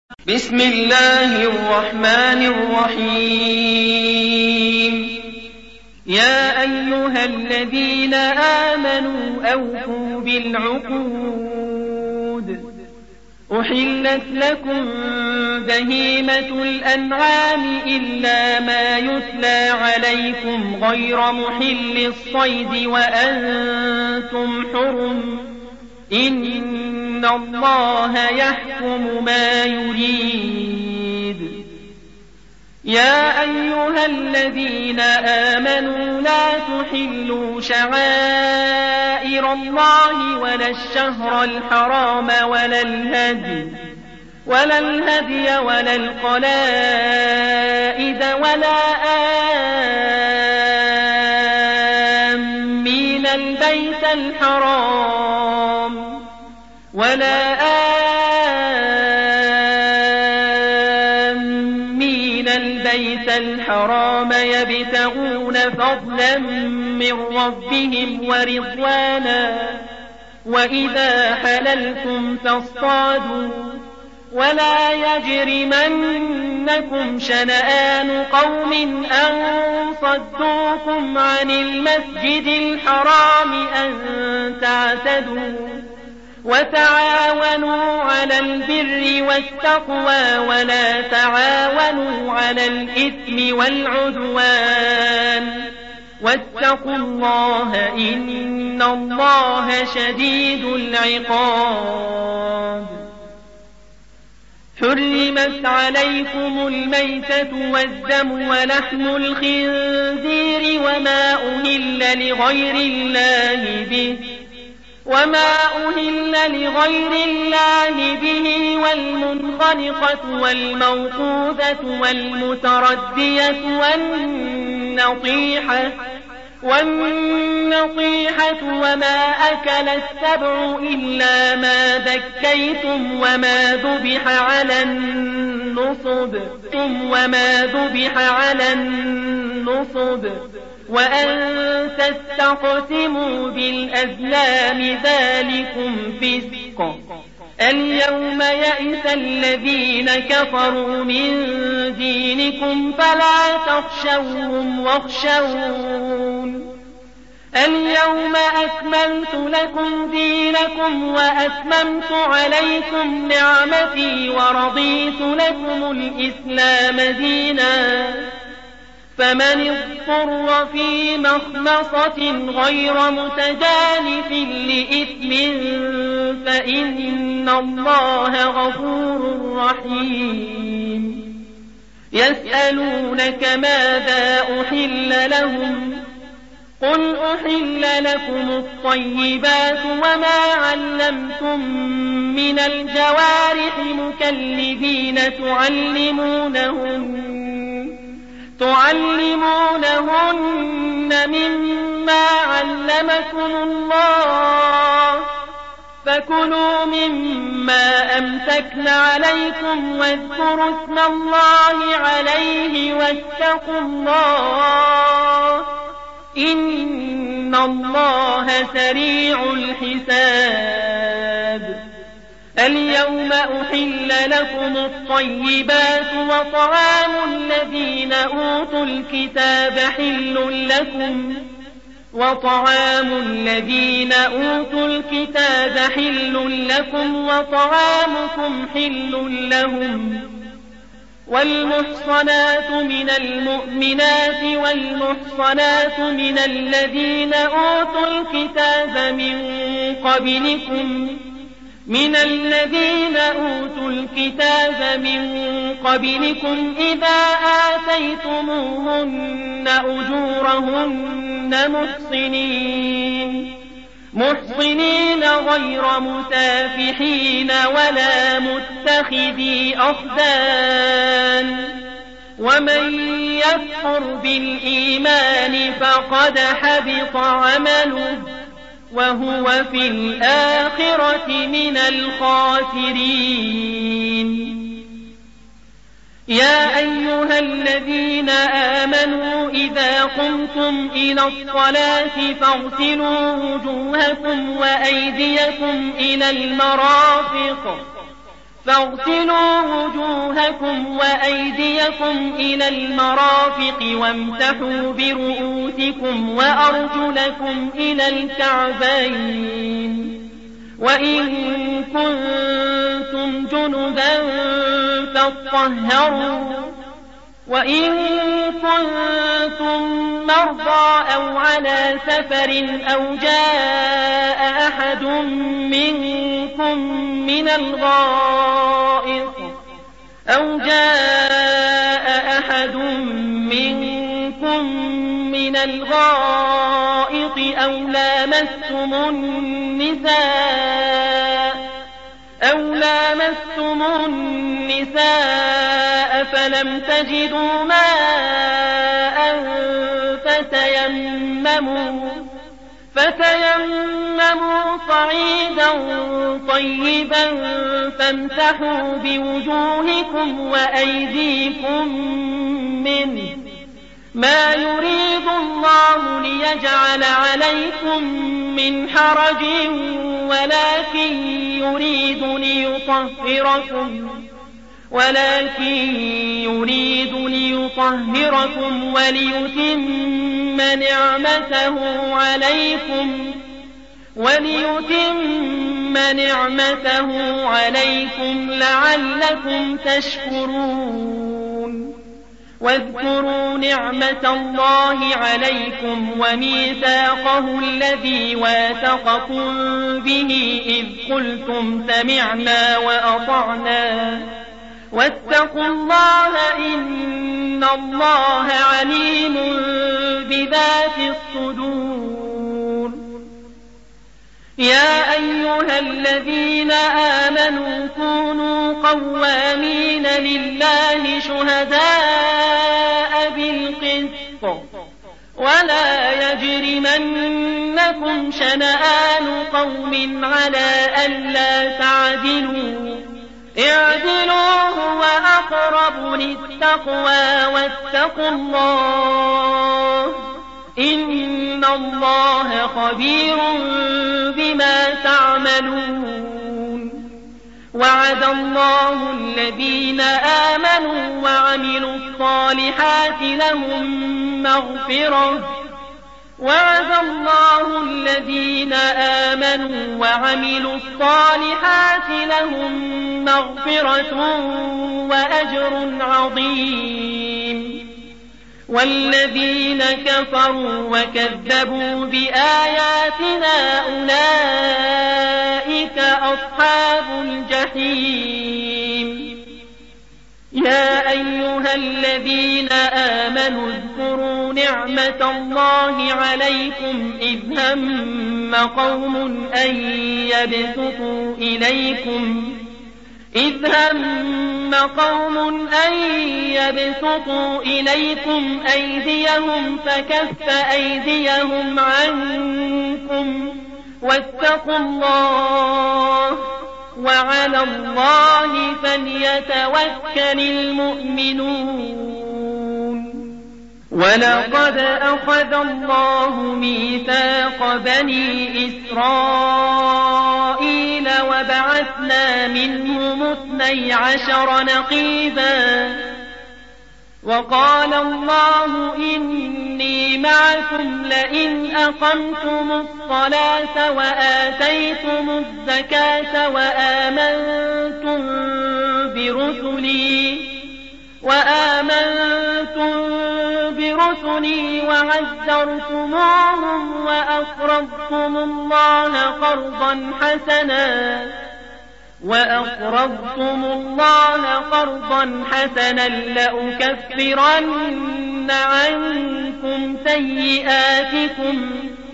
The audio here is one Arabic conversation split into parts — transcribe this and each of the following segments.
بسم الله الرحمن الرحيم. يا أيها الذين آمنوا أوفوا بالعقود. أحلت لكم بهيمة الأنعام إلا ما يتلى عليكم غير محل الصيد وأنتم حرم. إن الله يحكم ما يريد. يا أيها الذين آمنوا لا تحلوا شعائر الله ولا الشهر الحرام ولا الهدي ولا القلائد ولا آمين البيت الحرام يبتغون فضلا من ربهم ورضوانا. وإذا حللتم فاصطادوا ولا يجرمنكم شنآن قوم أن صدوكم عن المسجد الحرام أن تعتدوا. وتعاونوا على البر والتقوى ولا تعاونوا على الإثم والعدوان. واتقوا الله إن الله شديد العقاب. حرمت عليكم الميتة والدم ولحم الخنزير وما أهل لغير الله به والمنخنقة والموقوذة والمتردية والنطيحة وما أكل السبع إلا ما ذكيتم وما ذبح على النصب وأن تستقسموا بالأزلام ذلكم فسق. اليوم يئس الذين كفروا من دينكم فلا تخشوهم واخشون. اليوم أكملت لكم دينكم وأتممت عليكم نعمتي ورضيت لكم الإسلام دينا. فمن اضطر في مخمصة غير متجانف لإثم فإن الله غفور رحيم. يسألونك ماذا أحل لهم قل أحل لكم الطيبات وما علمتم من الجوارح مكلبين تعلمونهن مما علمكم الله فكلوا مما أمسكن عليكم واذكروا اسم الله عليه واتقوا الله إن الله سريع الحساب. اليوم أحل لكم الطيبات وطعام الذين أوتوا الكتاب حل لكم وطعامكم حل لهم. والمحصنات من المؤمنات والمحصنات من الذين أوتوا الكتاب من قبلكم إذا آتيتموهن أجورهن محصنين غير مسافحين ولا متخذي أخدان. ومن يكفر بالإيمان فقد حبط عمله وهو في الآخرة من الخاسرين. يا أيها الذين آمنوا إذا قمتم إلى الصلاة فاغسلوا وجوهكم وأيديكم إلى المرافق فاغسلوا وجوهكم وأيديكم إلى المرافق وامسحوا برؤوسكم وأرجلكم إلى الكعبين وإن كنتم جنبا فاطهروا وإن كنتم مرضى أو على سفر أو جاء أحد منكم من الغائط أو لامستم النساء فلم تجدوا ماء فتيمموا صعيدا طيبا فامسحوا بوجوهكم وأيديكم منه ما يريد الله ليجعل عليكم من حرج ولكن يريد ليطهركم وليتم نعمته عليكم لعلكم تشكرون واذكروا نعمة الله عليكم وميثاقه الذي واثقكم به إذ قلتم سمعنا وأطعنا واتقوا الله إن الله عليم بذات الصدور. يا أيها الذين آمنوا كونوا قوامين لله شهداء بالقسط ولا يجرمنكم شنآن قوم على ألا تعدلوا اعدلوا هو أقرب للتقوى واتقوا الله إن الله خبير بما تعملون. وعد الله الذين آمنوا وعملوا الصالحات لهم مغفرة وأجر عظيم. والذين كفروا وكذبوا بآياتنا أولئك أصحاب الجحيم. يا أيها الذين آمنوا اذكروا نعمة الله عليكم إذ هم قوم أن يبسطوا إليكم أيديهم فكف أيديهم عنكم واتقوا الله وعلى الله فليتوكل المؤمنون. ولقد أخذ الله ميثاق بني إسرائيل وبعثنا منهم 12 نقيبا وقال الله إني معكم لئن أقمتم الصلاة وآتيتم الزكاة وآمنتم برسلي وعزرتموهم وأقرضتم الله قرضا حسنا لأكفرن عنكم سيئاتكم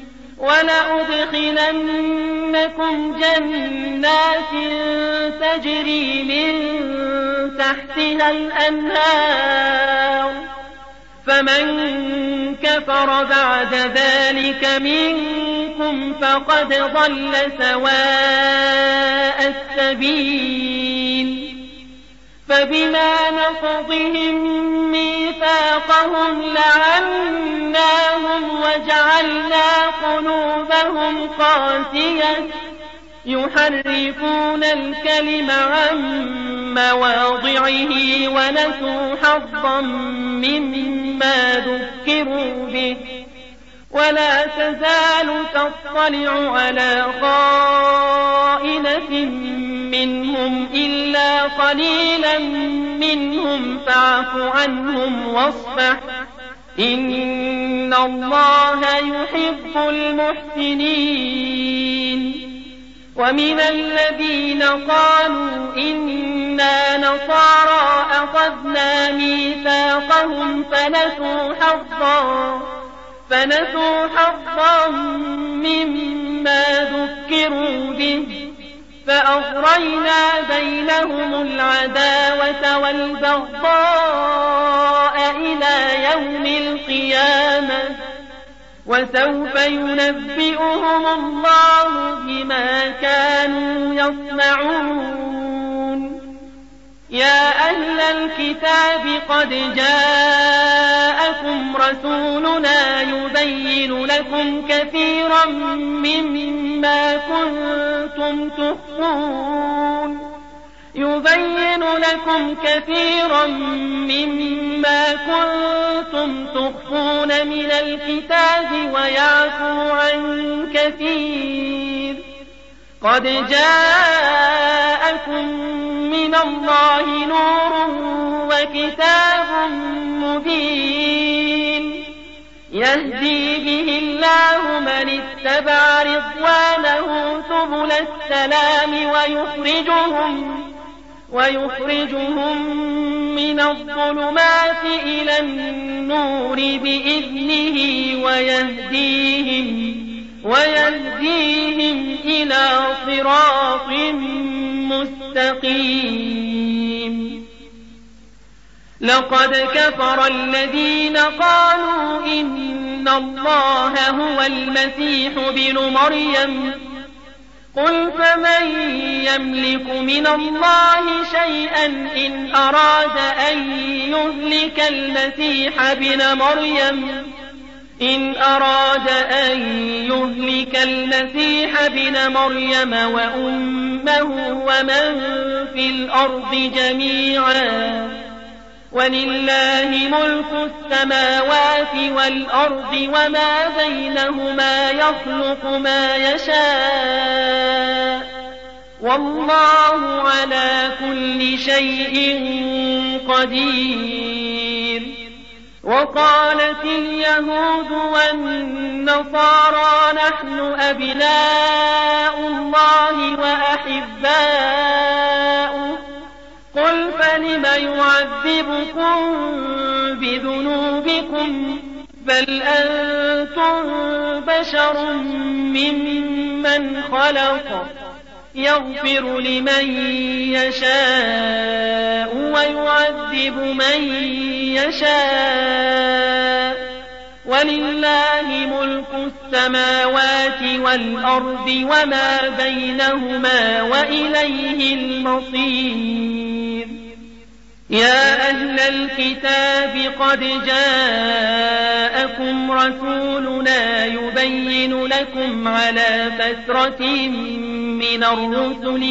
ولأدخلنكم جنات تجري من تحتها الأنهار فمن كفر بعد ذلك منكم فقد ضل سواء السبيل. فبما نقضهم ميثاقهم لعناهم وجعلنا قلوبهم قاسية يحرفون الكلم عن مواضعه ونسوا حظا مما ذكروا به ولا تزال تطلع على خائنة منهم إلا قليلا منهم فاعف عنهم واصفح إن الله يحب المحسنين. ومن الذين قالوا إنا نصارى أخذنا ميثاقهم فنسوا حظا مما ذكروا به فأغرينا بينهم العداوة والبغضاء إلى يوم القيامة وسوف ينبئهم الله بما كانوا يصنعون. يا أهل الكتاب قد جاءكم رسولنا يبين لكم كثيرا مما كنتم تخفون من الكتاب ويعفو عن كثير. قد جاءكم من الله نور وكتاب مبين يهدي به الله من اتبع رضوانه سبل السلام ويخرجهم من الظلمات إلى النور بإذنه ويهديهم إلى صراط مستقيم. لقد كفر الذين قالوا إن الله هو المسيح ابن مريم قل فمن يملك من الله شيئا إن أراد أن يهلك المسيح ابن مريم وأمه ومن في الأرض جميعا ولله ملك السماوات والأرض وما بينهما يخلق ما يشاء والله على كل شيء قدير. وقالت اليهود والنصارى نحن أبناء الله وأحباؤه قل فلم يعذبكم بذنوبكم بل أنتم بشر ممن خلق يغفر لمن يشاء ويعذب من يشاء ولله ملك السماوات والأرض وما بينهما وإليه المصير. يا أهل الكتاب قد جاءكم رسولنا يبين لكم على فترة من الرسل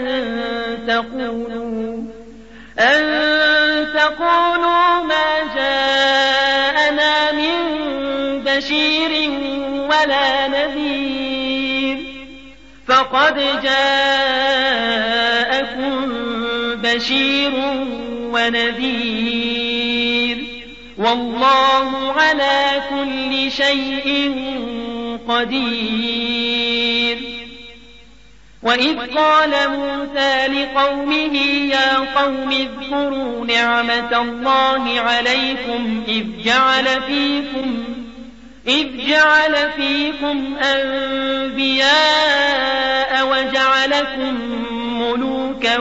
أن تقولوا ما جاءنا من بشير ولا نذير فقد جاءكم بشير ونذير والله على كل شيء قدير. وإذ قال موسى لقومه يا قوم اذكروا نعمة الله عليكم إذ جعل فيكم أنبياء وجعلكم ملوكا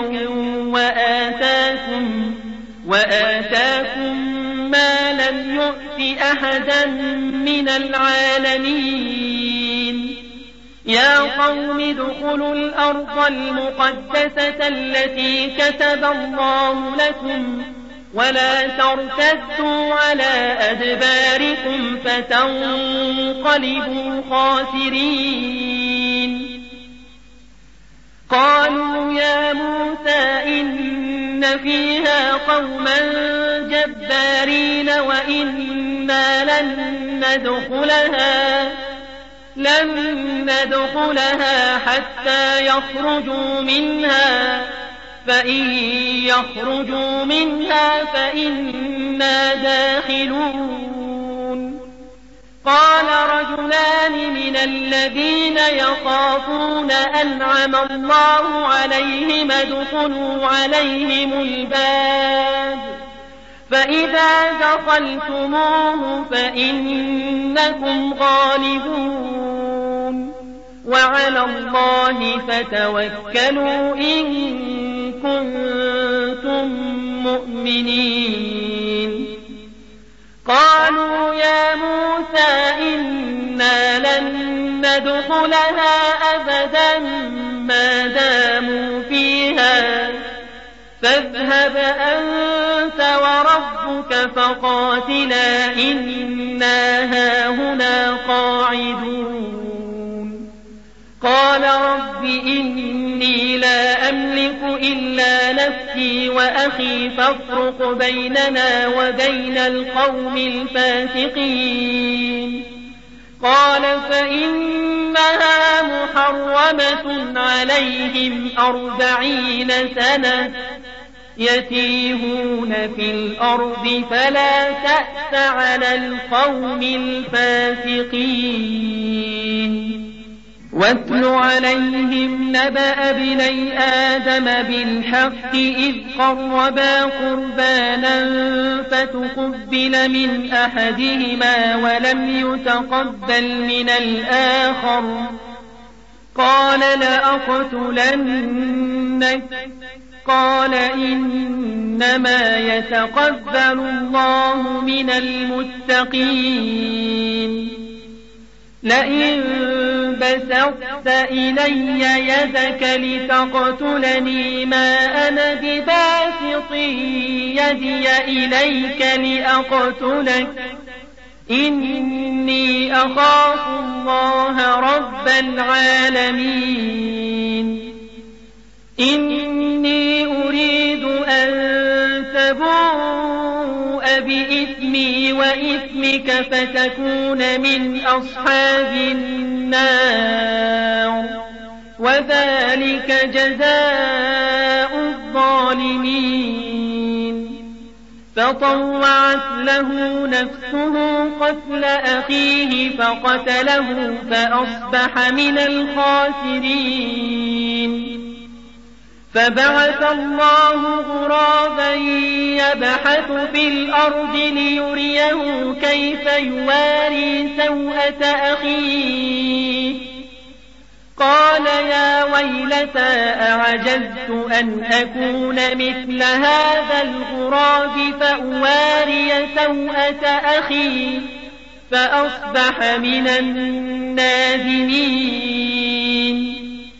وآتاكم ما لم يؤت أحدا من العالمين. يا قوم ادخلوا الأرض المقدسة التي كتب الله لكم ولا ترتدوا على أدباركم فتنقلبوا خاسرين. قالوا يا موسى إن فيها قوما جبارين وإنا لن ندخلها حتى يخرجوا منها فإن يخرجوا منها فإنا داخلون. قال رجلان من الذين يخافون أنعم الله عليهم ادخلوا عليهم الباب فإذا دخلتموه فإنكم غالبون وعلى الله فتوكلوا إن كنتم مؤمنين. قالوا يا موسى إنا لن ندخلها أبدا ما داموا فيها فاذهب أنت وربك فقاتلا إنا هاهنا قاعدون. قال رب إني لا أملك إلا نفسي وأخي فافرق بيننا وبين القوم الفاسقين. قال فإنها محرمة عليهم 40 سنة يتيهون في الأرض فلا تأس على القوم الفاسقين. واتل عليهم نبأ ابني آدم بالحق إذ قربا قربانا فتقبل من أحدهما ولم يتقبل من الآخر قال لأقتلنك قال إنما يتقبل الله من المتقين. لئن بسطت إلي يدك لتقتلني ما أنا بباسط يدي إليك لأقتلك إني أخاف الله رب العالمين. إني أريد أن تبوء بإثمي وإثمك فتكون من أصحاب النار وذلك جزاء الظالمين. فطوعت له نفسه قتل أخيه فقتله فأصبح من الخاسرين. فبعث الله غرابا يبحث في الأرض ليريه كيف يواري سوءة أخيه قال يا ويلتى أعجزت أن أكون مثل هذا الغراب فأواري سوءة أخي فأصبح من النادمين.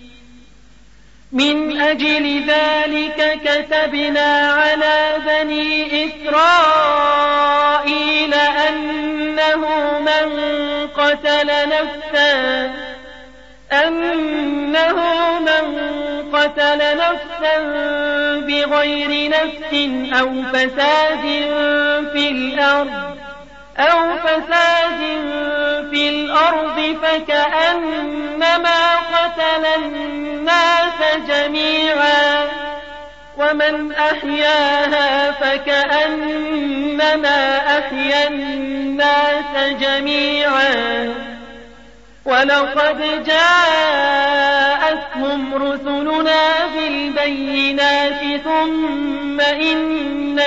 من أجل ذلك كتبنا على بني إسرائيل أنه من قتل نفسا بغير نفس أو فساد في الأرض فكأنما قتل الناس جميعا ومن أحياها فكأنما أحيا الناس جميعا. ولقد جاءتهم رسلنا بالبينات ثم إن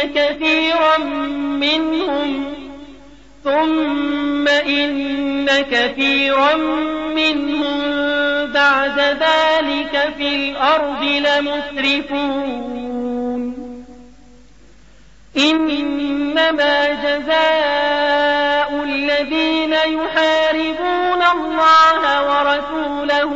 كثيرا منهم بعد ذلك في الأرض لمسرفون. إنما جزاء الذين يحاربون الله ورسوله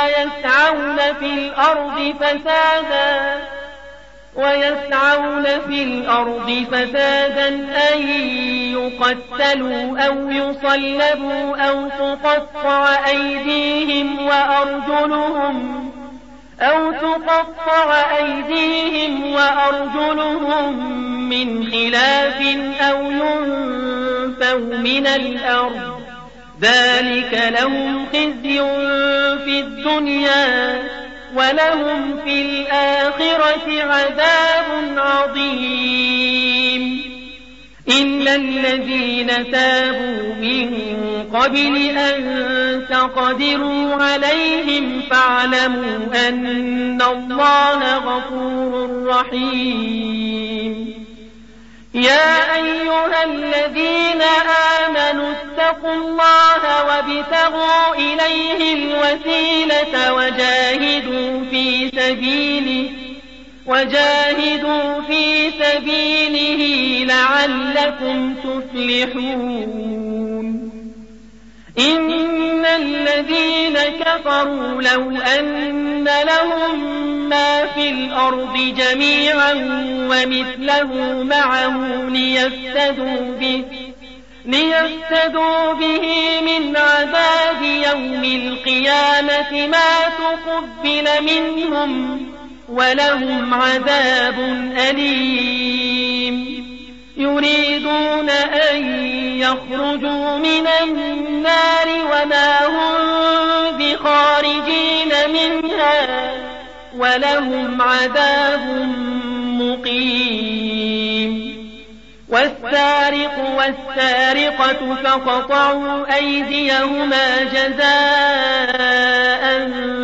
ويسعون في الأرض فسادا أن يقتلوا أو يصلبوا أو تقطع أيديهم أو تقطع أيديهم وأرجلهم من خلاف أو ينفوا من الأرض ذلك لهم خزي في الدنيا ولهم في الآخرة عذاب عظيم إلا الذين تابوا من قبل أن تقدروا عليهم فاعلموا أن الله غفور رحيم يا أيها الذين آمنوا اتقوا الله وابتغوا إليه الوسيلة وجاهدوا في سبيله لعلكم تفلحون إن الذين كفروا لو أن لهم ما في الأرض جميعا ومثله معه ليفتدوا به من عذاب يوم القيامة ما تقبل منهم ولهم عذاب أليم يريدون أن يخرجوا من النار وما هم بخارجين منها ولهم عذاب مقيم والسارق والسارقة فقطعوا أيديهما جزاء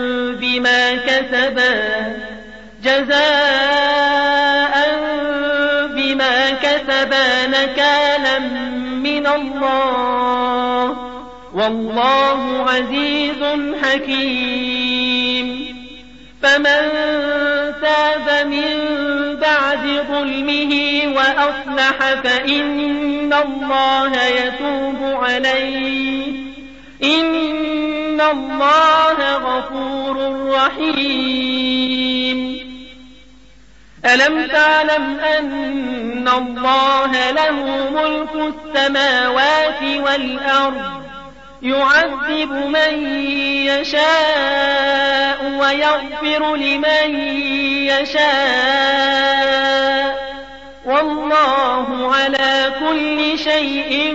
بما كسبا نكالا من الله والله عزيز حكيم فمن تاب من بعد ظلمه وأصلح فإن الله يتوب عليه إن الله غفور رحيم ألم تعلم أن الله له ملك السماوات والأرض يعذب من يشاء ويغفر لمن يشاء والله على كل شيء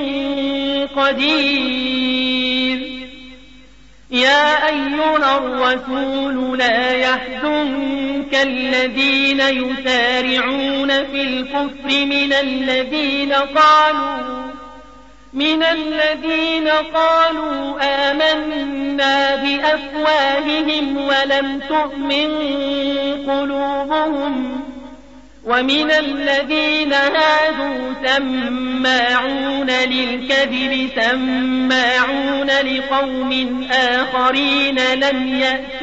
قدير يا أيها الرسول لا يحزنك الذين يسارعون في الكفر من الذين قالوا آمنا بأفواههم ولم تؤمن قلوبهم ومن الذين هادوا سماعون للكذب سماعون لقوم آخرين لم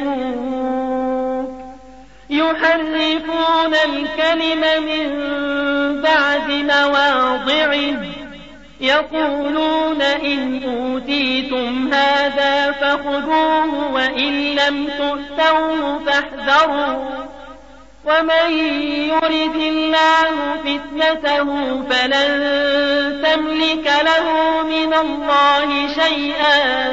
يأتوك يحرفون الكلم من بعد مواضعه يقولون إن أوتيتم هذا فخذوه وإن لم تؤتوه فاحذروا ومن يرد الله فتنته فلن تملك له من الله شيئا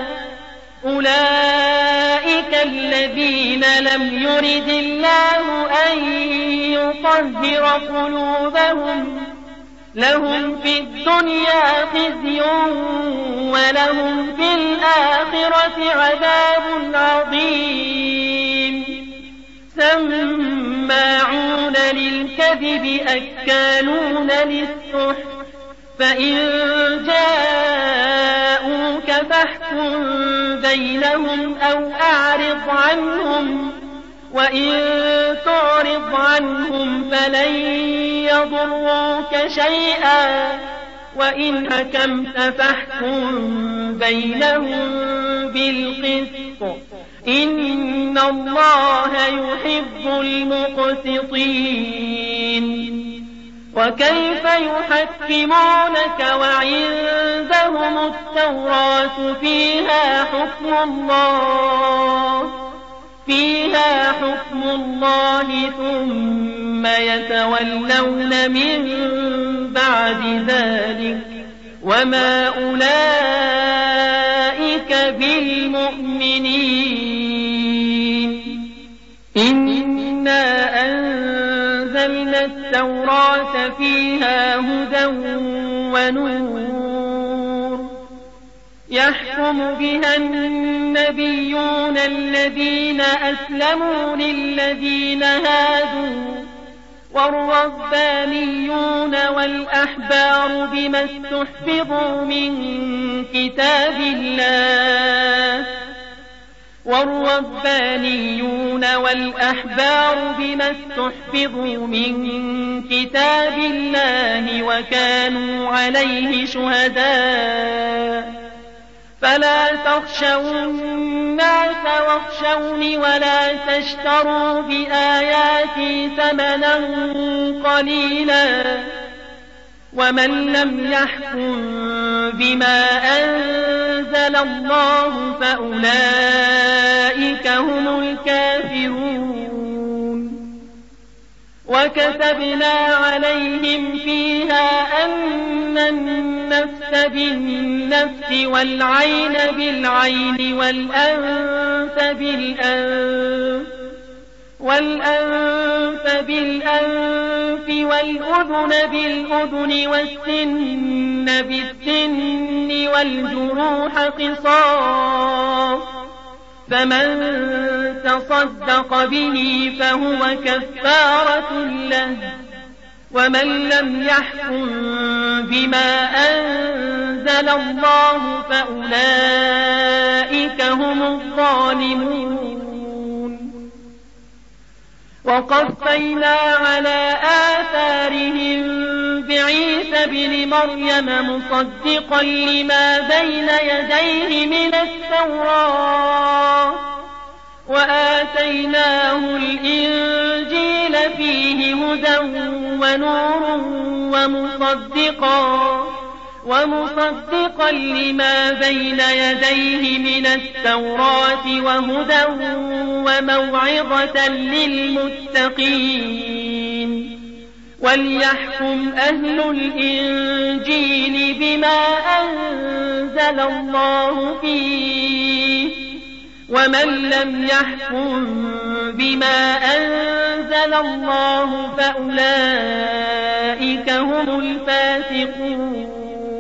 أولئك الذين لم يرد الله أن يطهر قلوبهم لهم في الدنيا خزي ولهم في الآخرة عذاب عظيم سماعون للكذب أكالون للسحت فإن جاءوك فاحكم بينهم أو أعرض عنهم وإن تعرض عنهم فلن يضروك شيئا وإن حكمت فاحكم بينهم بالقسط إن الله يحب المقسطين وكيف يحكمونك وعندهم التوراة فيها حكم الله ثم يتولون من بعد ذلك وما أولئك بالمؤمنين التوراة فيها هدى ونور يحكم بها النبيون الذين أسلموا للذين هادوا والربانيون والأحبار بما استحفظوا من كتاب الله وكانوا عليه شهداء فلا تخشوا الناس واخشوني ولا تشتروا بآياتي ثمنا قليلا ومن لم يحكم بما أنزل الله فأولئك هم الكافرون وكتبنا عليهم فيها أن النفس بالنفس والعين بالعين والأنف بالأنف والأذن بالأذن والسن بالسن والجروح قصاص فمن تصدق به فهو كفارة له ومن لم يحكم بما أنزل الله فأولئك هم الظالمون وقفينا على آثارهم بعيسى بن مريم مصدقا لما بين يديه من التوراة وآتيناه الإنجيل فيه هدى ونور ومصدقا لما بين يديه من التوراة وهدى وموعظة للمتقين وليحكم أهل الإنجيل بما أنزل الله فيه ومن لم يحكم بما أنزل الله فأولئك هم الفاسقون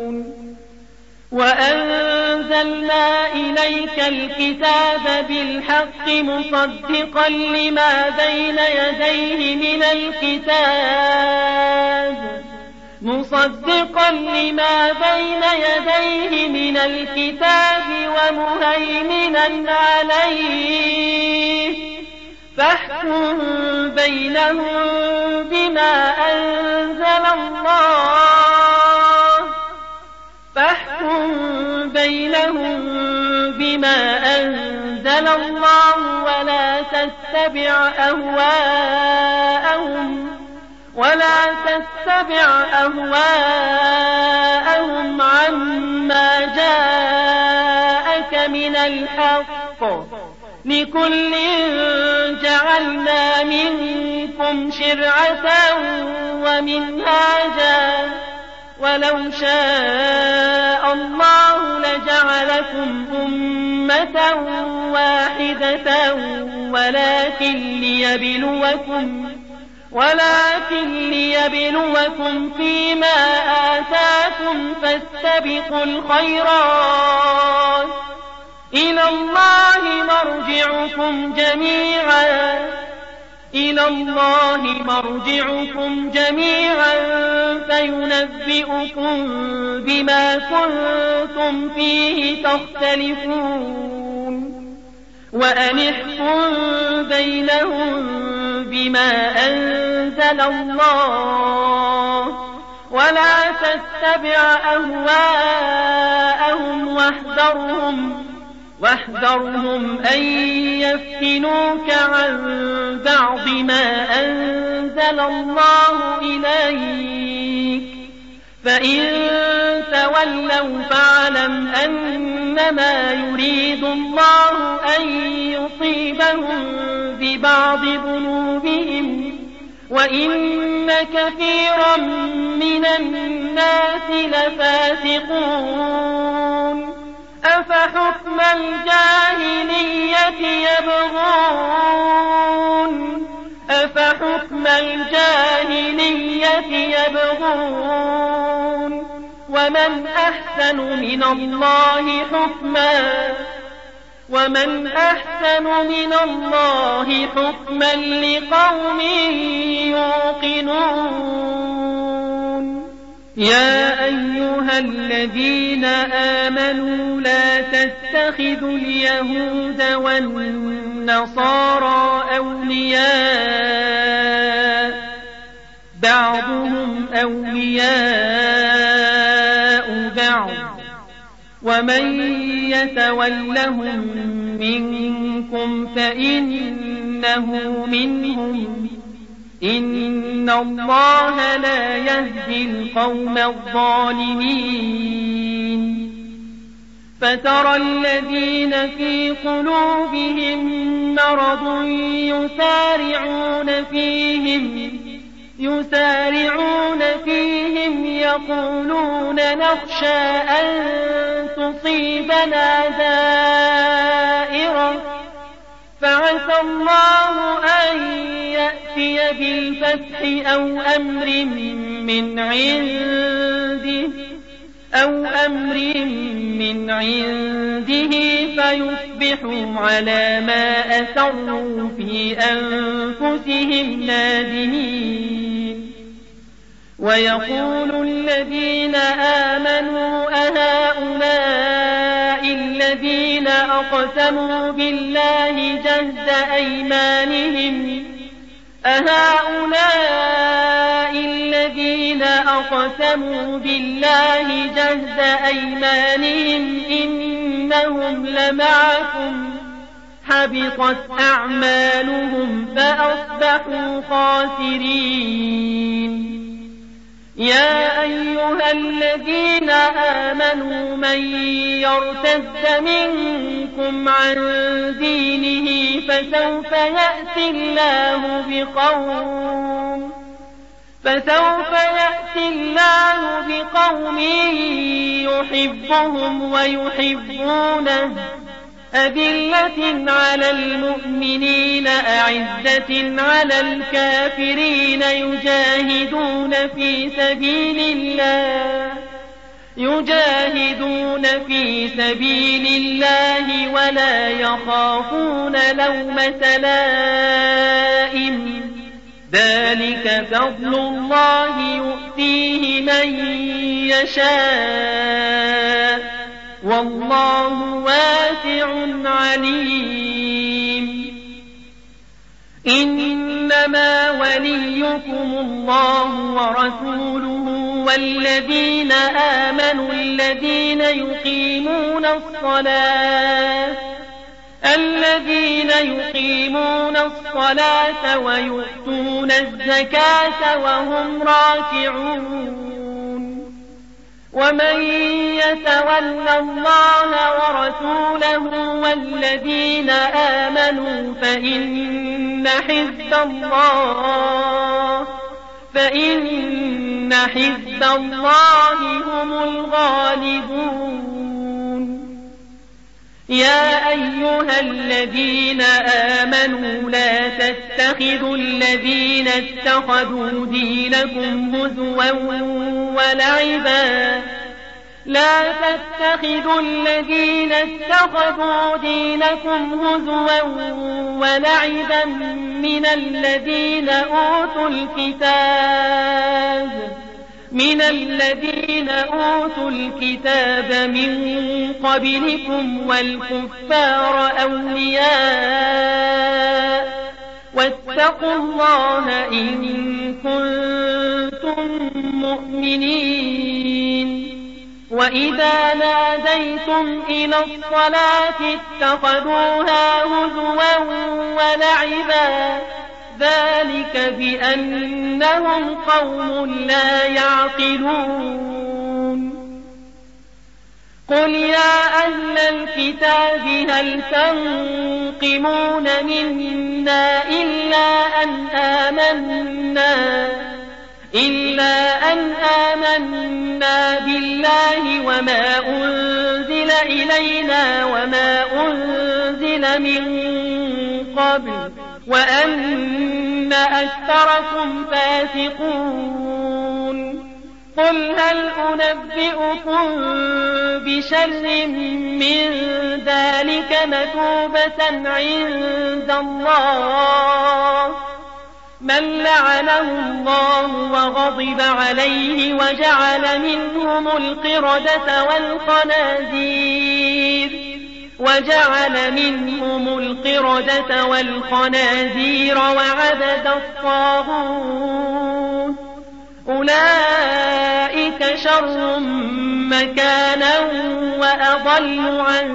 وأنزلنا إليك الكتاب بالحق مصدقا لما بين يديه من الكتاب ومهيمنا عليه فاحكم بينهم بما أنزل الله ولا تتبع أهواءهم عما جاءك من الحق لكل جعلنا منكم شرعة ومنهاجا ولو شاء الله لجعلكم أمة واحدة ولكن ليبلوكم فيما آتاكم فاستبقوا الخيرات إلى الله مرجعكم جميعا فينبئكم بما كنتم فيه تختلفون وأن احكم بينهم بما أنزل الله ولا تتبع أهواءهم واحذرهم أن يفتنوك عن بعض ما أنزل الله إليك فإن تولوا فاعلم أنما يريد الله أن يصيبهم ببعض ذنوبهم وإن كثيرا من الناس لفاسقون أفحكم الجاهلية يبغون حكم الجاهلية يبغون ومن أحسن من الله حكما لقوم يوقنون. يا أيها الذين آمنوا لا تتخذوا اليهود والنصارى أولياء بعضهم أولياء بعض ومن يتولهم منكم فإنه منهم إن الله لا يهدي القوم الظالمين. فترى الذين في قلوبهم مرض يسارعون فيهم يقولون نخشى أن تصيبنا دائرة فعسى الله أن يأتي بالفتح أو أمر من عنده فيصبحوا على ما أسروا في أنفسهم نادمين. ويقول الذين آمنوا أهؤلاء الذين أقسموا بالله جهد أيمانهم إنهم لمعكم حبطت أعمالهم فأصبحوا خاسرين. يا أيها الذين آمنوا من يرتد منكم عن دينه فسوف يأتي الله بقوم يحبهم ويحبونه أذلة على المؤمنين أعزة على الكافرين يجاهدون في سبيل الله ولا يخافون لومة لائم ذلك فضل الله يؤتيه من يشاء والله واسع عليم. إنما وليكم الله ورسوله والذين آمنوا الذين يقيمون الصلاة ويؤتون الزكاة وهم راكعون. ومن يتول الله ورسوله والذين آمنوا فإن حزب الله هم الغالبون. يا أيها الذين آمنوا لا تتخذوا الذين اتخذوا دينكم هزوا ولعبا من الذين أوتوا الكتاب من قبلكم والكفار أولياء واتقوا الله إن كنتم مؤمنين. وإذا ناديتم إلى الصلاة اتخذوها هزوا ولعبا ذلك بأنهم قوم لا يعقلون. قل يا أهل الكتاب هل تنقمون منا إلا أن آمنا بالله وما أنزل إلينا وما أنزل من قبل وأن أكثركم فاسقون. قل هل أنبئكم بشر من ذلك مثوبة عند الله من لعنه الله وغضب عليه وجعل منهم القردة والخنازير وعبد الطاغوت أولئك شر مكانا وأضل عن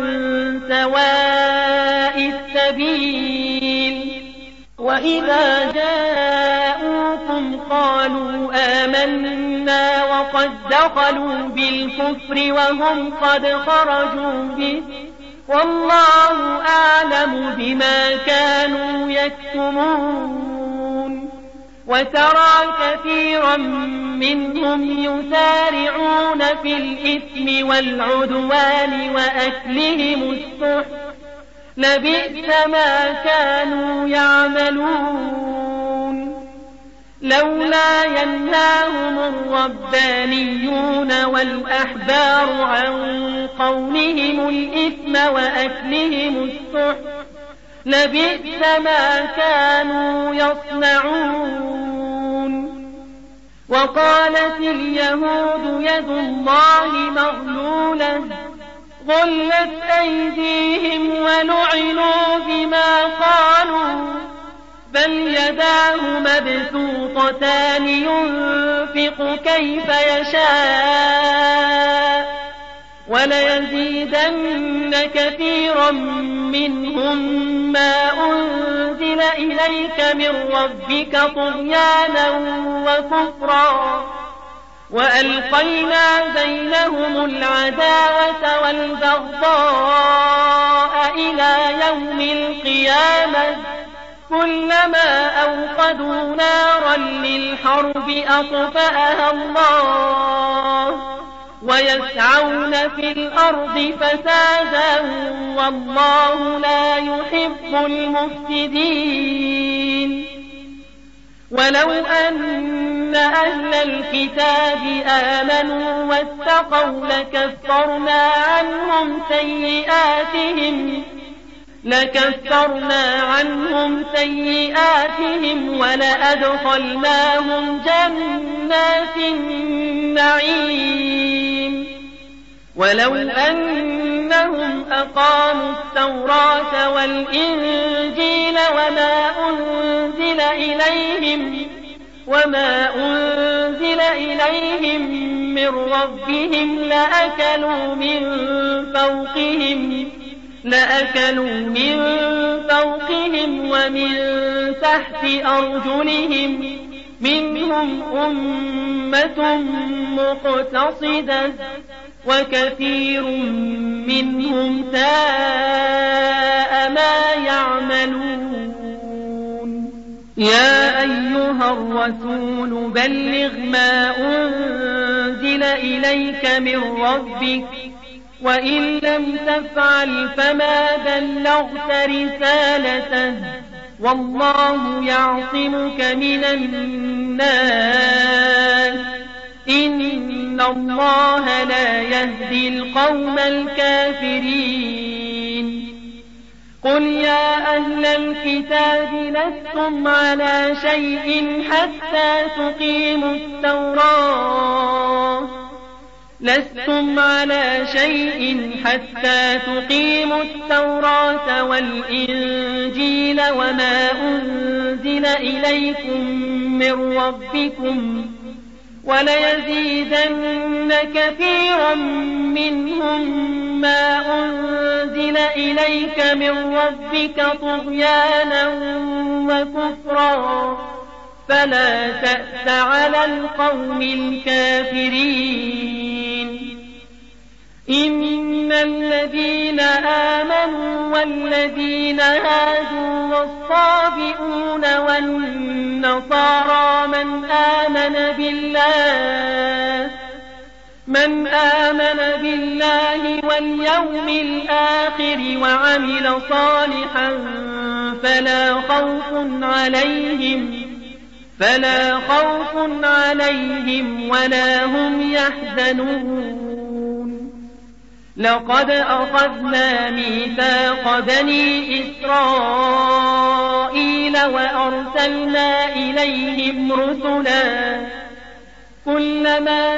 سواء السبيل. وإذا جاءوكم قالوا آمنا وقد دخلوا بالكفر وهم قد خرجوا به والله أعلم بما كانوا يكتمون. وترى كثيرا منهم يسارعون في الإثم والعدوان وأكلهم السحت لبئس ما كانوا يعملون. لولا ينهاهم الربانيون والأحبار عن قولهم الإثم وأكلهم السحت لبئس ما كانوا يصنعون. وقالت اليهود يد الله مغلولة غلت أيديهم ولعنوا بما قالوا بل يداه مبسوطتان ينفق كيف يشاء وليزيدن كثيرا منهم ما أنزل إليك من ربك طغيانا وكفرا وألقينا بينهم العداوة والبغضاء إلى يوم القيامة كلما أوقدوا نارا للحرب أطفأها الله ويسعون في الأرض فسادا والله لا يحب المفسدين. ولو أن أهل الكتاب آمنوا واتقوا لكفرنا عنهم سيئاتهم ولأدخلناهم جنات النعيم. ولو أنهم أقاموا التوراة والإنجيل وما أنزل إليهم من ربهم لأكلوا من فوقهم ومن تحت أرجلهم منهم أمة مقتصدة وكثير منهم ساء ما يعملون. يا أيها الرسول بلغ ما أنزل إليك من ربك وإن لم تفعل فما بلغت رسالته والله يعصمك من الناس إن الله لا يهدي القوم الكافرين. قل يا أهل الكتاب لستم على شيء حتى تقيموا التوراة والإنجيل وما أنزل إليكم من ربكم وليزيدن كثيرا منهم ما أنزل إليك من ربك طغيانا وكفرا فلا تأس على القوم الكافرين. إن الذين آمنوا والذين هادوا والصابئون والنصارى من آمن بالله واليوم الآخر وعمل صالحا فلا خوف عليهم ولا هم يحزنون. لقد أخذنا ميثاق بني إسرائيل وأرسلنا إليهم رسلا كلما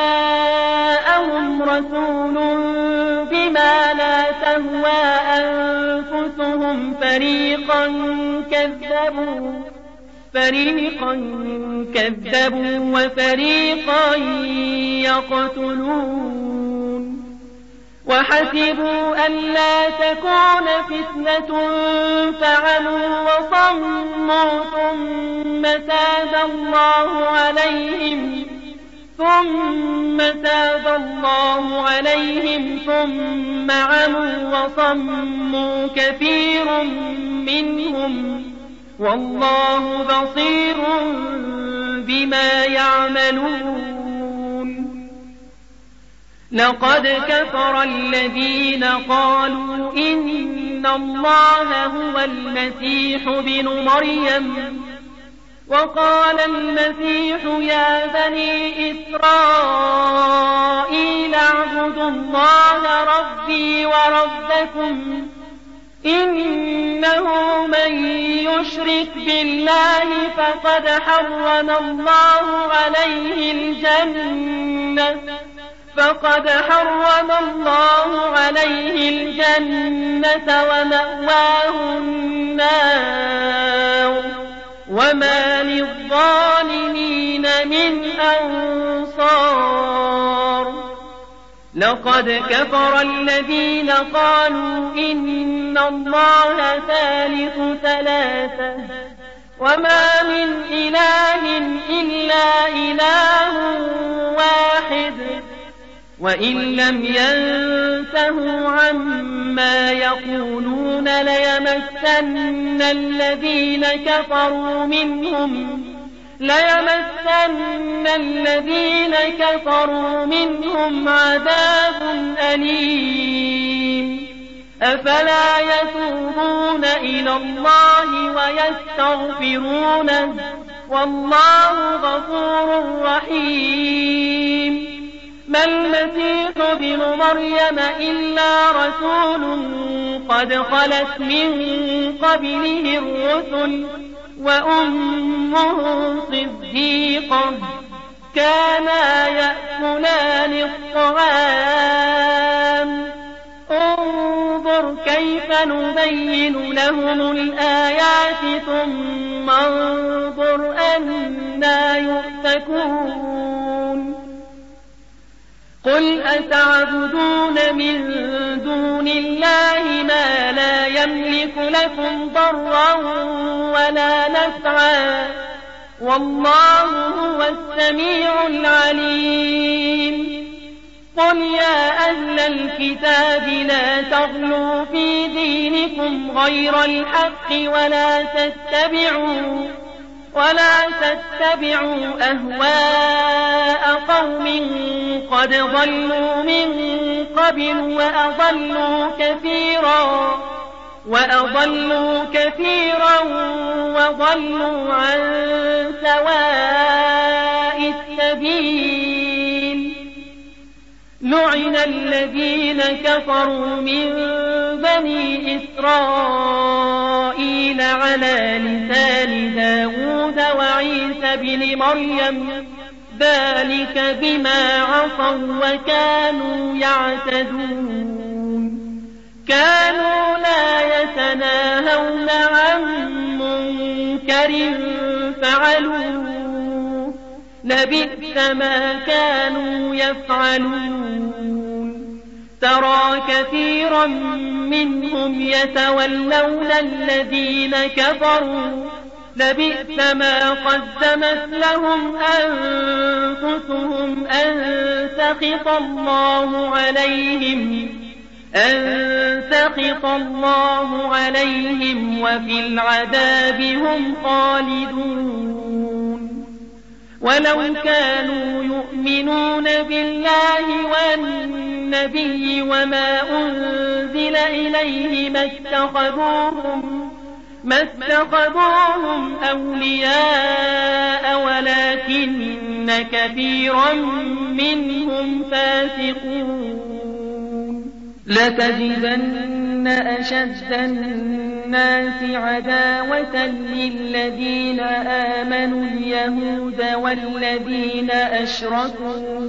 جاءهم رسول بما لا تهوى أنفسهم فريقا كذبوا وفريقا يقتلون. وحسبوا ألا تكون فتنة فعموا وصموا ثم تاب الله عليهم ثم عموا وصموا كثير منهم والله بصير بما يعملون. لقد كفر الذين قالوا إن الله هو المسيح ابن مريم وقال المسيح يا بني إسرائيل اعبدوا الله ربي وربكم إنه من يشرك بالله فقد حرم الله عليه الجنة ومأواه النار وما للظالمين من أنصار. لقد كفر الذين قالوا إن الله ثالث ثلاثة وما من إله إلا إله واحد وإن لم ينتهوا عما يقولون ليمسن الذين كفروا منهم عذاب أليم. أفلا يتوبون إلى الله ويستغفرونه والله غفور رحيم. ما المسيح ابن مريم إلا رسول قد خلت من قبله الرسل وأمه صديقة كانا يأكلان الطعام انظر كيف نبين لهم الآيات ثم انظر أنى يؤفكون. قل أتعبدون من دون الله ما لا يملك لكم ضرا ولا نفعا والله هو السميع العليم. قل يا أهل الكتاب لا تغلوا في دينكم غير الحق ولا تتبعوا أهواء قوم قد ضلوا من قبل وأضلوا كثيرا وضلوا عن سواء السبيل. لعن الذين كفروا من بني إسرائيل على لسان داود وعيسى بن مريم ذلك بما عصوا وكانوا يعتدون. كانوا لا يتناهون عن منكر فعلوه لبئس ما كانوا يفعلون. ترى كثيرا منهم يتولون الذين كفروا لبئس ما قدمت لهم أنفسهم أن سخط الله عليهم وفي العذاب هم خالدون. ولو كانوا يؤمنون بالله والنبي وما أنزل إليه ما ما اتخذوهم أولياء ولكن كثيرا منهم فاسقون لتجدن أشد الناس عداوة للذين آمنوا اليهود والذين أشركوا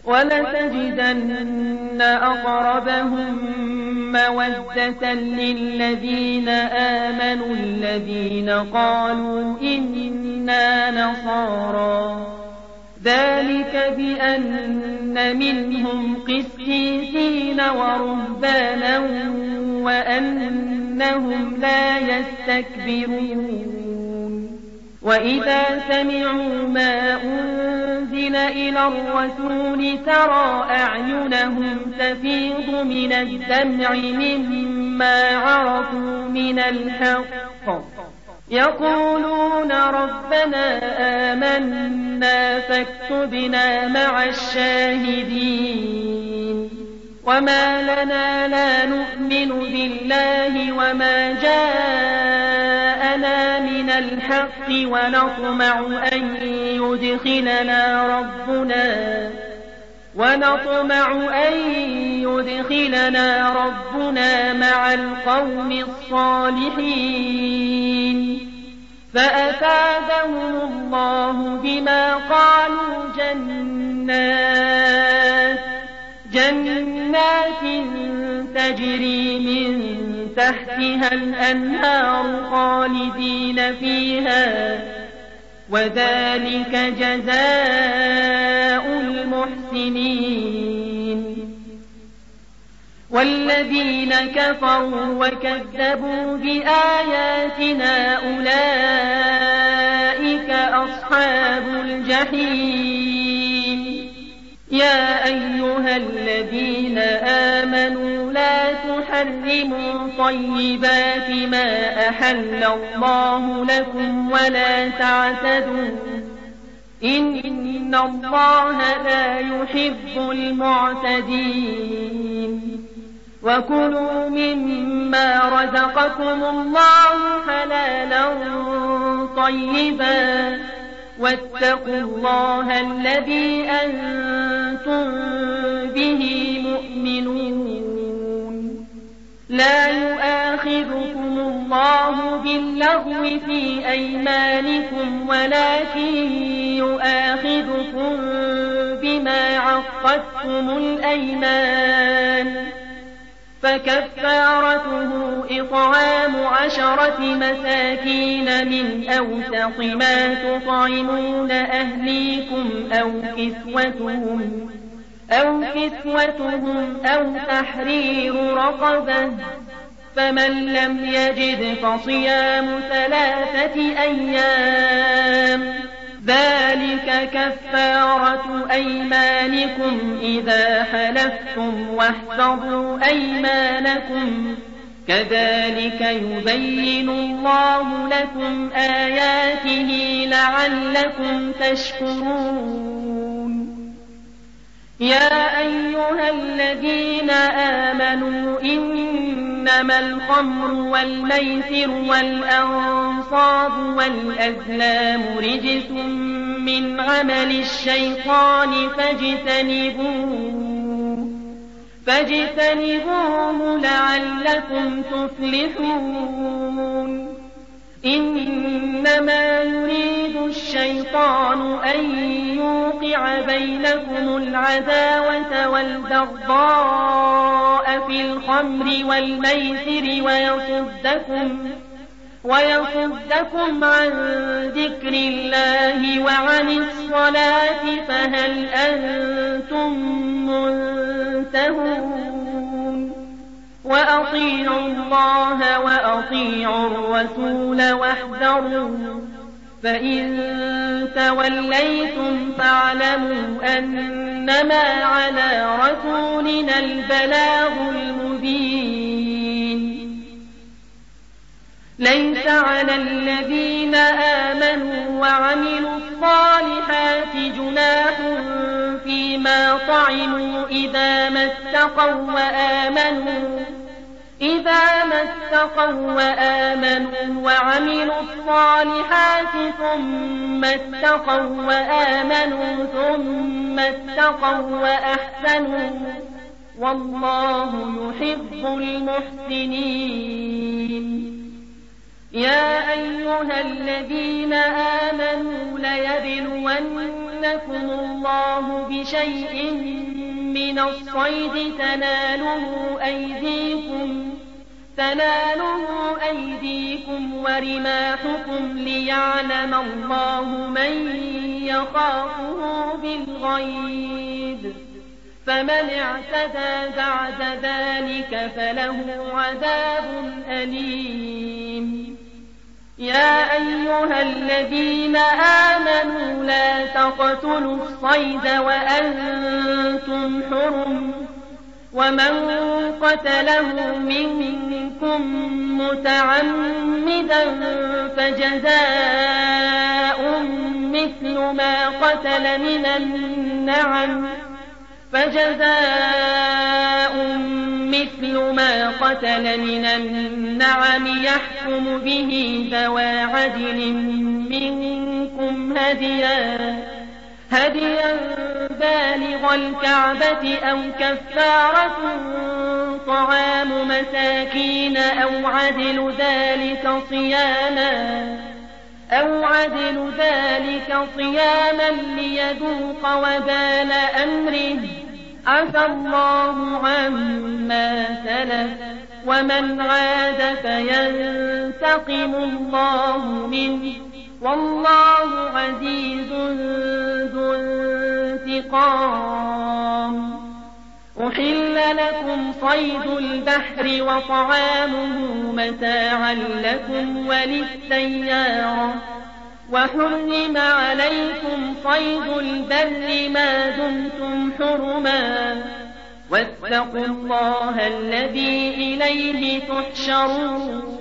ولتجدن أقربهم مودة للذين آمنوا الذين قالوا إنا نصارى ذلك بأن منهم قسيسين ورهبانا وأنهم لا يستكبرون وإذا سمعوا ما أنزل إلى الرسول ترى أعينهم تفيض من الدمع مما عرفوا من الحق يقولون ربنا آمنا فاكتبنا مع الشاهدين وما لنا لا نؤمن بالله وما جاءنا من الحق ونطمع أن يدخلنا ربنا مع القوم الصالحين فأفادهم الله بما قالوا جنات تجري من تحتها الأنهار خالدين فيها وذلك جزاء المحسنين والذين كفروا وكذبوا بآياتنا أولئك أصحاب الجحيم يا أيها الذين آمنوا لا تحرموا طيبات ما أحل الله لكم ولا تعتدوا إن الله لا يحب المعتدين وكلوا مما رزقكم الله حلالا طيبا واتقوا الله الذي أنتم به مؤمنون لا يؤاخذكم الله باللغو في أيمانكم ولكن يؤاخذكم بما عقدتم الأيمان فكفارته إطعام 10 مساكين من أوسط ما تطعمون أهليكم أو كسوتهم أو تحرير رقبة فمن لم يجد فصيام 3 أيام ذلك كفارة أيمانكم إذا حلفتم واحفظوا أيمانكم كذلك يبين الله لكم آياته لعلكم تشكرون يا أيها الذين آمنوا إنما الخمر والميسر والأنصاب والأزلام رجس من عمل الشيطان فاجتنبوه لعلكم تفلحون إنما يريد الشيطان أن يوقع بينكم العداوة والبغضاء في الخمر والميسر ويصدكم عن ذكر الله وعن الصلاة فهل أنتم منتهون وأطيعوا الله وأطيعوا الرسول واحذروا فإن توليتم فاعلموا أنما على رسولنا البلاغ المبين ليس على الذين آمنوا وعملوا الصالحات جناح فيما طعموا إذا ما اتقوا إذا ما اتقوا وآمنوا وعملوا الصالحات ثم اتقوا وآمنوا ثم اتقوا وأحسنوا والله يحب المحسنين. يا أيها الذين آمنوا ليبلونكم الله بشيء من الصيد تناله أيديكم ورماحكم ليعلم الله من يخافه بالغيب، فمن اعتدى بعد ذلك فله عذاب أليم. يا أيها الذين آمنوا لا تقتلوا الصيد وأنتم حرم، ومن قتله منكم متعمدا فجزاء مثل ما قتل من النعم يحكم به ذوى عدل منكم هديا بالغ الكعبة أو كفارة طعام مساكين أو عدل ذلك صياما ليذوق وبال أمره، عفى الله عما سلف ومن عاد فينتقم الله منه والله عزيز ذو انتقام. أحل لكم صيد البحر وطعامه متاعا لكم وللسيارة، وحرم عليكم صيد البر ما دمتم حرما، واتقوا الله الذي إليه تحشرون.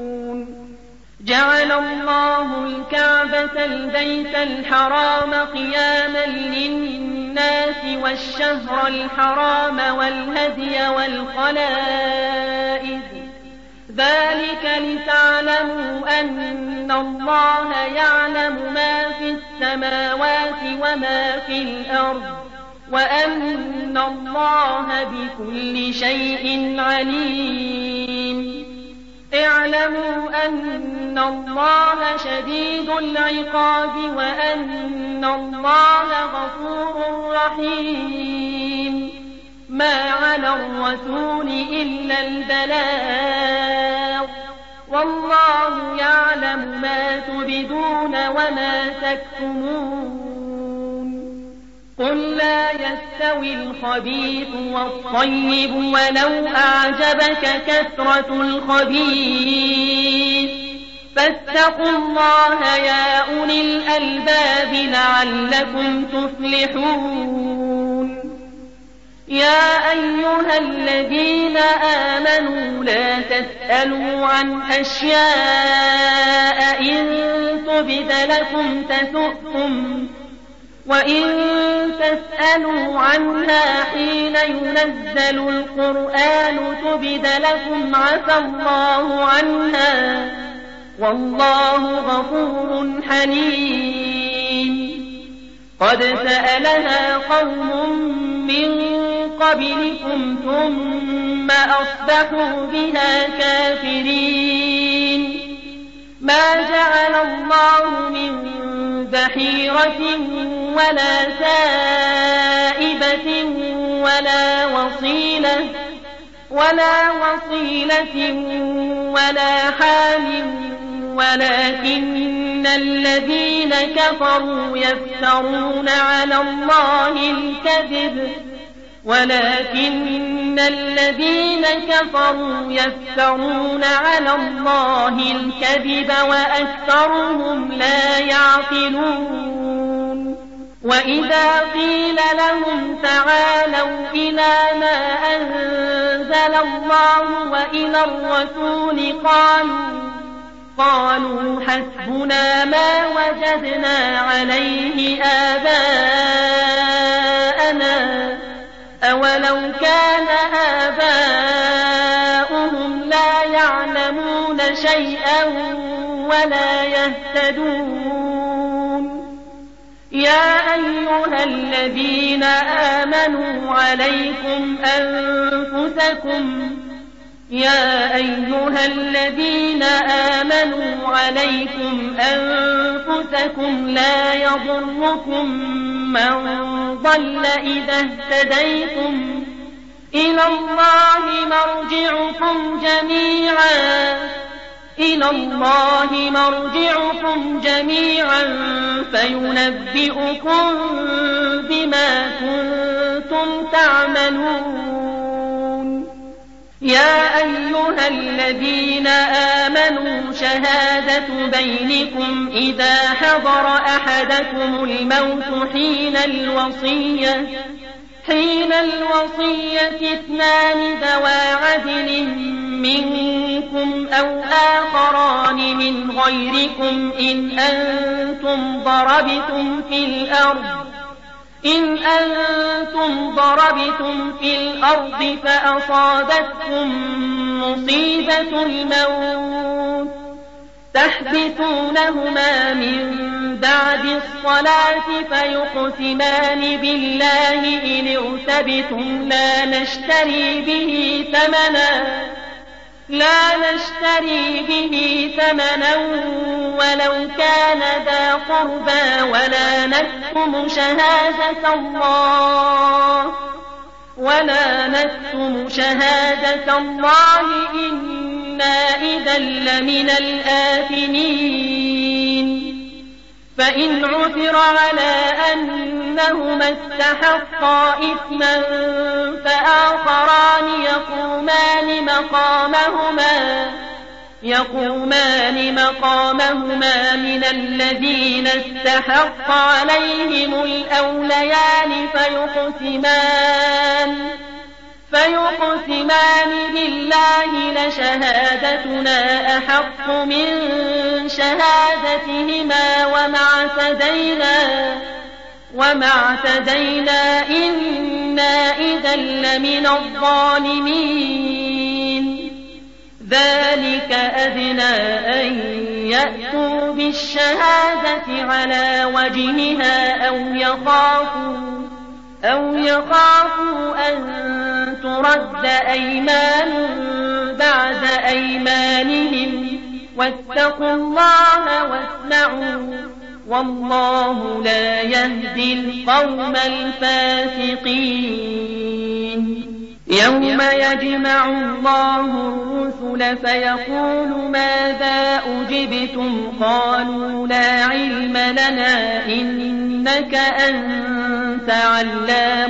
جعل الله الكعبة البيت الحرام قياما للناس والشهر الحرام والهدي والقلائد، ذلك لتعلموا أن الله يعلم ما في السماوات وما في الأرض وأن الله بكل شيء عليم. اعلموا أن الله شديد العقاب وأن الله غفور رحيم. ما على الرسول إلا البلاغ، والله يعلم ما تبدون وما تكتمون. قل لا يستوي الخبيث والطيب ولو أعجبك كثرة الخبيث، فاتقوا الله يا أولي الألباب لعلكم تفلحون. يا أيها الذين آمنوا لا تسألوا عن أشياء إن تبد لكم تسؤكم، وإن تسألوا عنها حين ينزل القرآن تبد لكم عفى الله عنها والله غفور حليم. قد سألها قوم من قبلكم ثم أصبحوا بها كافرين. ما جعل الله من بحيرة ولا سائبة ولا وصيلة ولا حام، ولكن الذين كفروا يفترون على الله الكذب وأكثرهم لا يعقلون. وإذا قيل لهم تعالوا إلى ما أنزل الله وإلى الرسول قالوا حسبنا ما وجدنا عليه آباءنا، أولو كان آباؤهم شيئا ولا يهتدون. يا أيها الذين آمنوا عليكم أنفسكم لا يضركم من ضل إذا اهتديتم إلى الله مرجعكم جميعا فينبئكم بما كنتم تعملون. يا أيها الذين آمنوا شهادة بينكم إذا حضر أحدكم الموت حين الوصية اثنان ذوى عدل منكم أو آخران من غيركم إن أنتم ضربتم في الأرض فأصابتكم مصيبة الموت تحبثونهما من بعد الصلاة فيقسمان بالله إن ارتبتم لا نشتري به ثمنا ولو كان ذا قربى ولا نكتم شهادة الله إنا إذا لمن الآثمين. فإن عثر على أنهما استحقا إثما فآخران يقومان مقامهما من الذين استحق عليهم الأوليان فيقسمان بالله لشهادتنا أحق من شهادتهما وما اعتدينا إنا إذا لمن الظالمين. ذلك أدنى أن يأتوا بالشهادة على وجهها أو يخافوا أن ترد أيمان بعد أيمانهم واتقوا الله واسمعوا والله لا يهدي القوم الفاسقين. يوم يجمع الله الرسل فيقول ماذا أجبتم قالوا لا علم لنا إنك أنت علام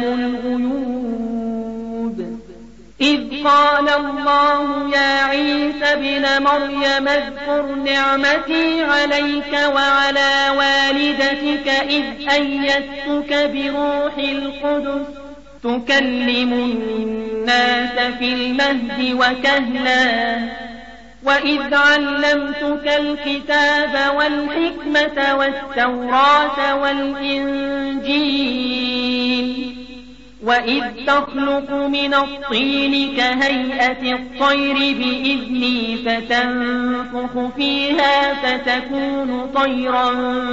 الغيوب. إذ قال الله يا عيسى ابن مريم اذكر نعمتي عليك وعلى والدتك إذ أيدتك بروح القدس تكلم الناس في المهد وكهلا وإذ علمتك الكتاب والحكمة والتوراة والإنجيل وإذ تخلق من الطين كهيئة الطير بإذني فتنفخ فيها فتكون طيرا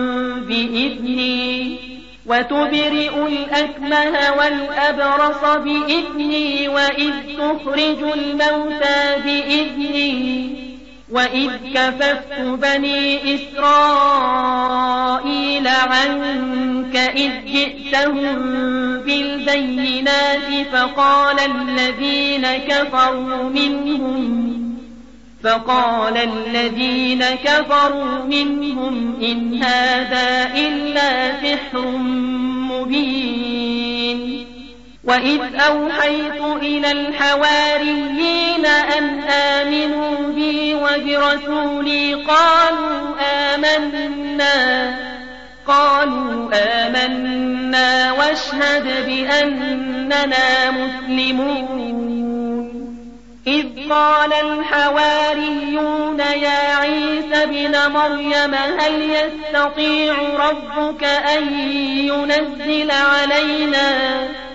بإذني وتبرئ الأكمه والأبرص بإذني وإذ تخرج الموتى بإذني وإذ كففت بني إسرائيل عنك إذ جئتهم بالبينات فقال الذين كفروا منهم إن هذا إلا سحر مبين. وإذ أوحيت إلى الحواريين أن آمنوا بي وبرسولي قالوا آمنا واشهد بأننا مسلمون. إذ قال الحواريون يا عيسى ابن مريم هل يستطيع ربك أن ينزل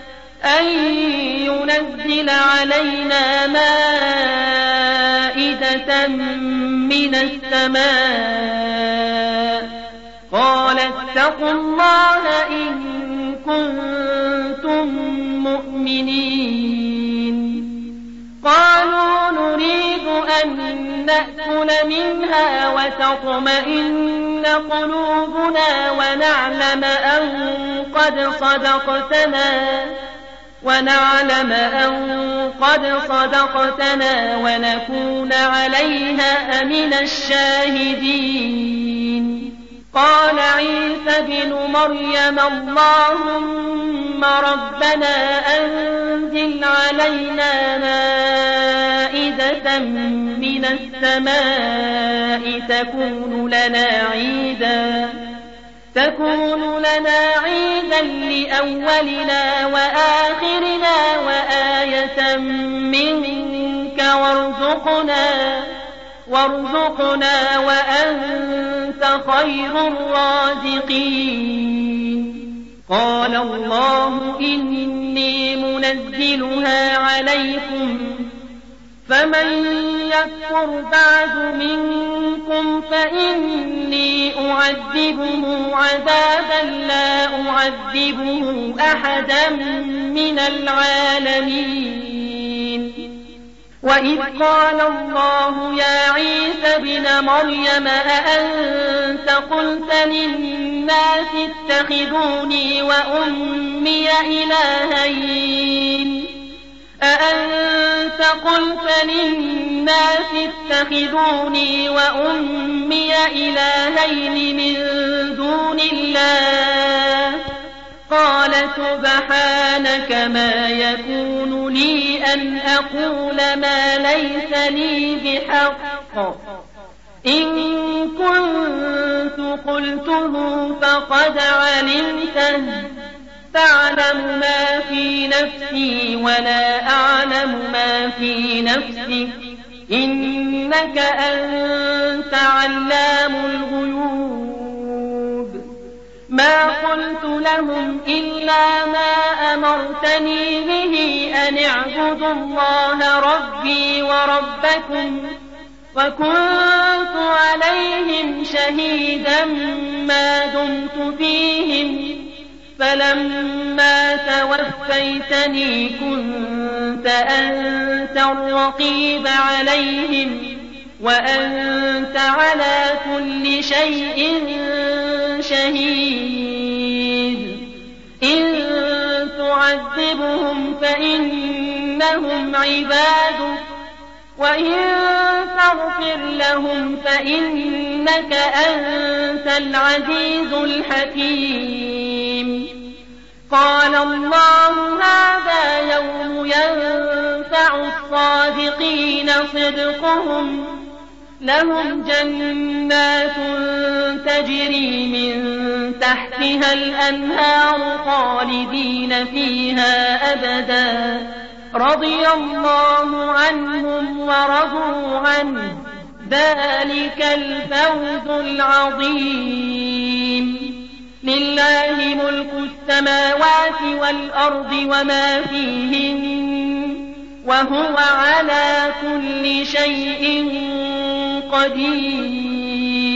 علينا مائدة عيدة من السماء قال اتقوا الله إن كنتم مؤمنين قالوا نريد أن نأكل منها وتطمئن قلوبنا ونعلم أن قد صدقتنا ونكون عليها من الشاهدين قال عيسى ابن مريم اللهم ربنا أنزل علينا مائدة من السماء تكون لنا عيدا لأولنا وآخرنا وآية منك وارزقنا وأنت خير الرازقين قال الله إني منزلها عليكم فمن يكفر بعد منكم فإني أعذبه عذابا لا أعذبه أحدا من العالمين وإذ قال الله يا عيسى ابن مريم أأنت قلت للناس اتخذوني وأمي إلهين من دون الله قال سبحانك ما يكون لي أن أقول ما ليس لي بحق إن كنت قلته فقد علمته تعلم ما في نفسي ولا أعلم ما في نفسك إنك أنت علام الغيوب ما قلت لهم إلا ما أمرتني به أن اعبدوا الله ربي وربكم وكنت عليهم شهيدا ما دمت فيهم فلما توفيتني كنت أنت الرقيب عليهم وأنت على كل شيء شهيد إن تعذبهم فإنهم عبادك وإن تغفر لهم فإنك أنت العزيز الحكيم قال الله هذا يوم ينفع الصادقين صدقهم لهم جنات تجري من تحتها الأنهار خالدين فيها أبدا رضي الله عنهم ورضوا عنه ذلك الفوز العظيم لله ملك السماوات والأرض وما فيهن وهو على كل شيء قدير